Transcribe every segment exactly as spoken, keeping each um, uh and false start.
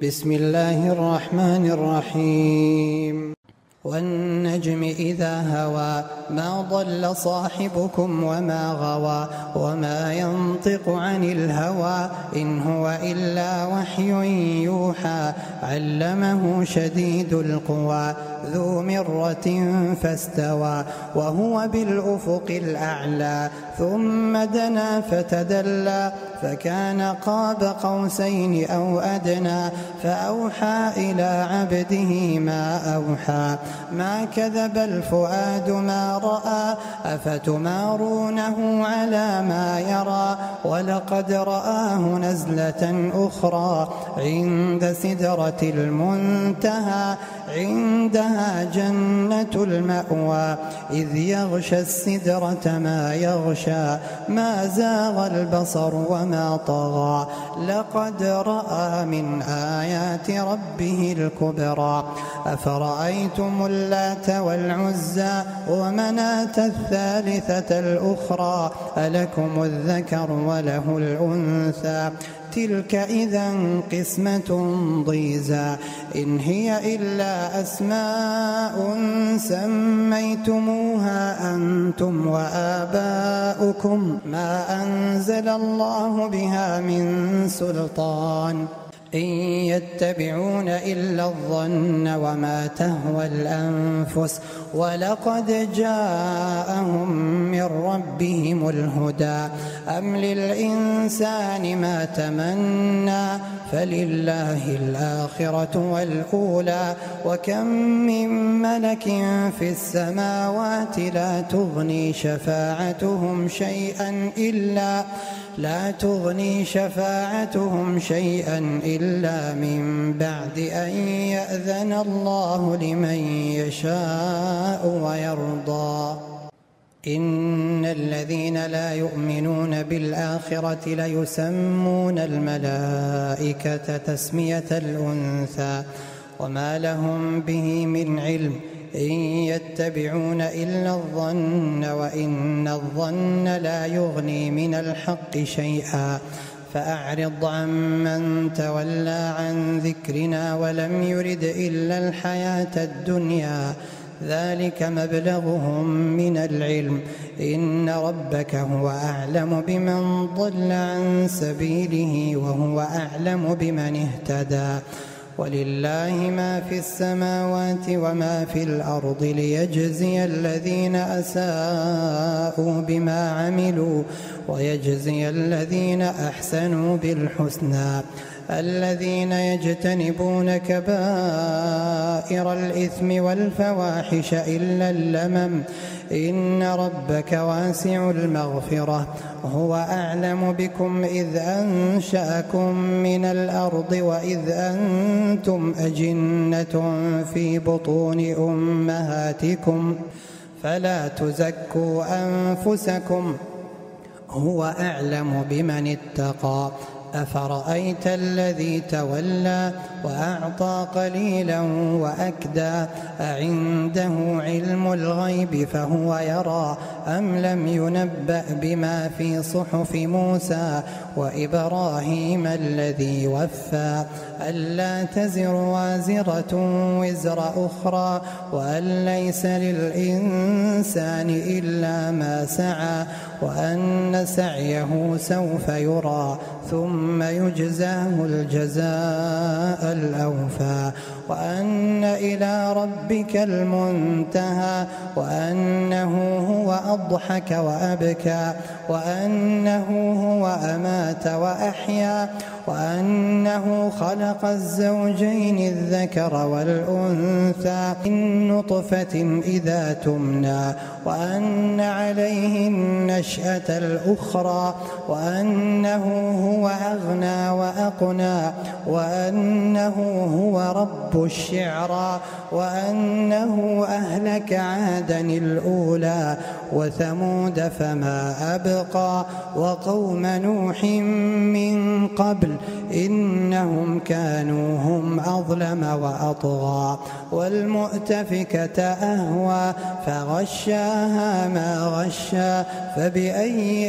بسم الله الرحمن الرحيم والنجم إذا هوى ما ضل صاحبكم وما غوى وما ينطق عن الهوى إن هو إلا وحي يوحى علمه شديد القوى ذو مرة فاستوى وهو بالأفق الأعلى ثم دنا فتدلى فكان قاب قوسين أو أدنى فأوحى إلى عبده ما أوحى ما كذب الفؤاد ما رأى أفتمارونه على ما يرى ولقد رآه نزلة أخرى عند سدرة المنتهى عندها جنة المأوى إذ يغشى السدرة ما يغشى ما زاغ البصر وما طغى لقد رأى من آيات ربه الكبرى أفرأيتم اللات والعزى ومناة الثالثة الأخرى ألكم الذكر وله الأنثى تلك إذا قسمة ضيزى إن هي إلا أسماء سميتموها أنتم وآباؤكم ما أنزل الله بها من سلطان إن يتبعون إلا الظن وما تهوى الأنفس ولقد جاءهم من ربهم الهدى أم للإنسان ما تمنى فلله الآخرة والأولى وكم من ملك في السماوات لا تغني شفاعتهم شيئا إلا لا تغني شفاعتهم شيئا إلا من بعد أن يأذن الله لمن يشاء ويرضى إن الذين لا يؤمنون بالآخرة ليسمون الملائكة تسمية الأنثى وما لهم به من علم إن يتبعون إلا الظن وإن الظن لا يغني من الحق شيئا فأعرض عمن تولى عن ذكرنا ولم يرد إلا الحياة الدنيا ذلك مبلغهم من العلم إن ربك هو أعلم بمن ضل عن سبيله وهو أعلم بمن اهتدى ولله ما في السماوات وما في الأرض ليجزي الذين أساءوا بما عملوا ويجزي الذين أحسنوا بالحسنى الذين يجتنبون كبائر الإثم والفواحش إلا اللمم إن ربك واسع المغفرة هو أعلم بكم إذ أنشأكم من الأرض وإذ أنتم أجنة في بطون أمهاتكم فلا تزكوا أنفسكم هو أعلم بمن اتقى أفرأيت الذي تولى وأعطى قليلا وأكدى أعنده علم الغيب فهو يرى أم لم ينبأ بما في صحف موسى وإبراهيم الذي وفى ألا تزر وازرة وزر أخرى وأن ليس للإنسان إلا ما سعى وأن سعيه سوف يرى ثم يجزاه الجزاء الأوفى وأن إلى ربك المنتهى وأنه هو أضحك وأبكى وأنه هو أمات وأحيا وأنه خلق الزوجين الذكر والأنثى من نطفة إذا تمنى وأن عليه النشأة الأخرى وأنه هو أغنى وأقنى وأنه هو رب الشعرى وأنه أهلك عادا الأولى وثمود فما أبقى وقوم نوح من قبل إنهم كانوا هم أظلم وأطغى والمؤتفكة أهوى فغشاها ما غشى فبأي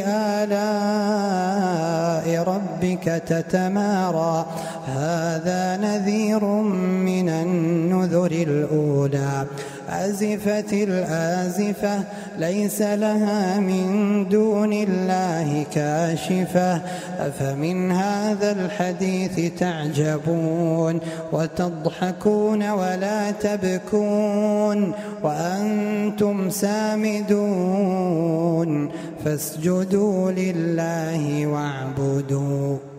آلاء ربك تتمارى هذا نذير من النذر الأولى أزفت الآزفة ليس لها من دون الله كاشفة أفمن هذا الحديث تعجبون وتضحكون ولا تبكون وأنتم سامدون فاسجدوا لله واعبدوا